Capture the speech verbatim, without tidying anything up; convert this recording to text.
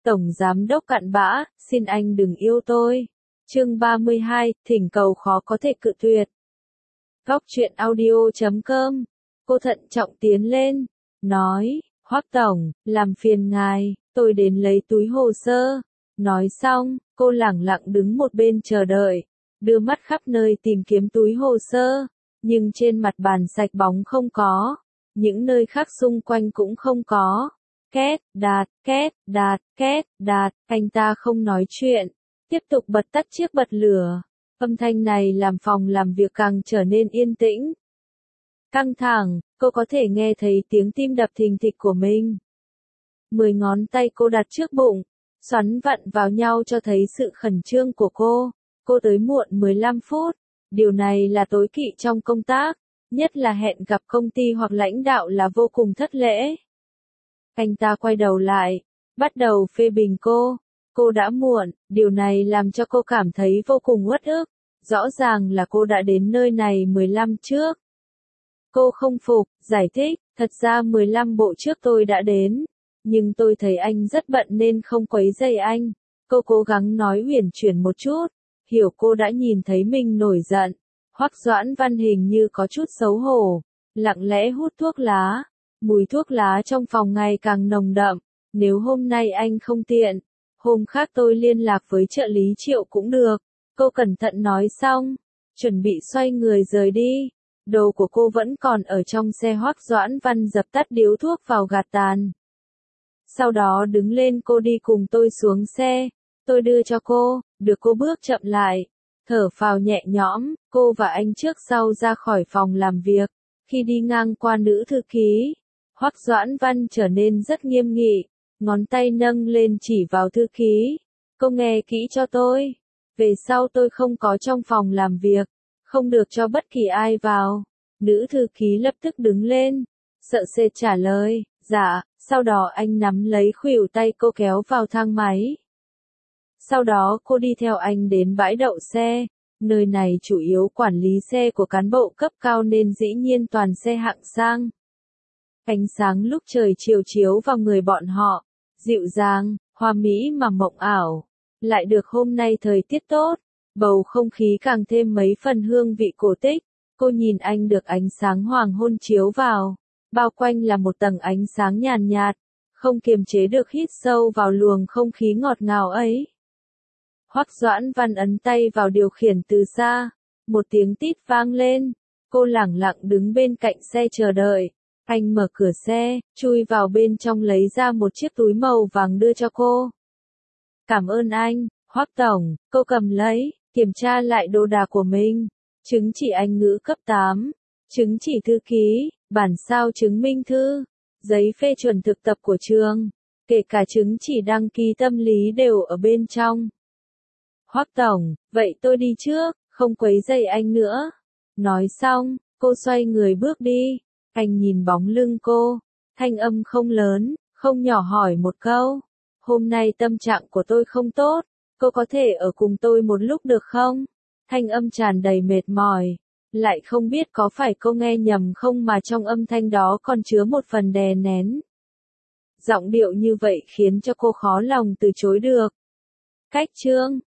Tổng giám đốc cặn bã, xin anh đừng yêu tôi. Chương ba mươi hai, thỉnh cầu khó có thể cự tuyệt. Góc truyện audio chấm com. Cô thận trọng tiến lên, nói, Hoắc tổng, làm phiền ngài, tôi đến lấy túi hồ sơ. Nói xong, cô lẳng lặng đứng một bên chờ đợi, đưa mắt khắp nơi tìm kiếm túi hồ sơ, nhưng trên mặt bàn sạch bóng không có, những nơi khác xung quanh cũng không có. Két, đạt, két, đạt, két, đạt, anh ta không nói chuyện, tiếp tục bật tắt chiếc bật lửa. Âm thanh này làm phòng làm việc càng trở nên yên tĩnh. Căng thẳng, cô có thể nghe thấy tiếng tim đập thình thịch của mình. Mười ngón tay cô đặt trước bụng, xoắn vặn vào nhau cho thấy sự khẩn trương của cô. Cô tới muộn mười lăm phút, điều này là tối kỵ trong công tác, nhất là hẹn gặp công ty hoặc lãnh đạo là vô cùng thất lễ. Anh ta quay đầu lại, bắt đầu phê bình cô. Cô đã muộn, điều này làm cho cô cảm thấy vô cùng uất ức. Rõ ràng là cô đã đến nơi này mười lăm trước. Cô không phục, giải thích, thật ra mười lăm bộ trước tôi đã đến, nhưng tôi thấy anh rất bận nên không quấy rầy anh. Cô cố gắng nói uyển chuyển một chút, hiểu cô đã nhìn thấy mình nổi giận. Hoắc Doãn Văn hình như có chút xấu hổ, lặng lẽ hút thuốc lá. Mùi thuốc lá trong phòng ngày càng nồng đậm. Nếu hôm nay anh không tiện, hôm khác tôi liên lạc với trợ lý Triệu cũng được. Cô cẩn thận nói xong, chuẩn bị xoay người rời đi. Đồ của cô vẫn còn ở trong xe. Hoắc Doãn Văn dập tắt điếu thuốc vào gạt tàn. Sau đó đứng lên, cô đi cùng tôi xuống xe. Tôi đưa cho cô, được cô bước chậm lại. Thở phào nhẹ nhõm, cô và anh trước sau ra khỏi phòng làm việc. Khi đi ngang qua nữ thư ký, Hoắc Doãn Văn trở nên rất nghiêm nghị, ngón tay nâng lên chỉ vào thư ký. Cô nghe kỹ cho tôi. Về sau tôi không có trong phòng làm việc, không được cho bất kỳ ai vào. Nữ thư ký lập tức đứng lên, sợ sệt trả lời, dạ, sau đó anh nắm lấy khuỷu tay cô kéo vào thang máy. Sau đó cô đi theo anh đến bãi đậu xe, nơi này chủ yếu quản lý xe của cán bộ cấp cao nên dĩ nhiên toàn xe hạng sang. Ánh sáng lúc trời chiều chiếu vào người bọn họ, dịu dàng, hoa mỹ mà mộng ảo. Lại được hôm nay thời tiết tốt, bầu không khí càng thêm mấy phần hương vị cổ tích. Cô nhìn anh được ánh sáng hoàng hôn chiếu vào, bao quanh là một tầng ánh sáng nhàn nhạt, không kiềm chế được hít sâu vào luồng không khí ngọt ngào ấy. Hoắc Doãn Văn ấn tay vào điều khiển từ xa, một tiếng tít vang lên, cô lẳng lặng đứng bên cạnh xe chờ đợi. Anh mở cửa xe, chui vào bên trong lấy ra một chiếc túi màu vàng đưa cho cô. Cảm ơn anh, Hoắc tổng. Cô cầm lấy, kiểm tra lại đồ đạc của mình. Chứng chỉ Anh ngữ cấp tám, chứng chỉ thư ký, bản sao chứng minh thư, giấy phê chuẩn thực tập của trường, kể cả chứng chỉ đăng ký tâm lý đều ở bên trong. Hoắc tổng, vậy tôi đi trước, không quấy rầy anh nữa. Nói xong, cô xoay người bước đi. Anh nhìn bóng lưng cô, thanh âm không lớn, không nhỏ hỏi một câu. Hôm nay tâm trạng của tôi không tốt, cô có thể ở cùng tôi một lúc được không? Thanh âm tràn đầy mệt mỏi, lại không biết có phải cô nghe nhầm không mà trong âm thanh đó còn chứa một phần đè nén. Giọng điệu như vậy khiến cho cô khó lòng từ chối được. Cách chương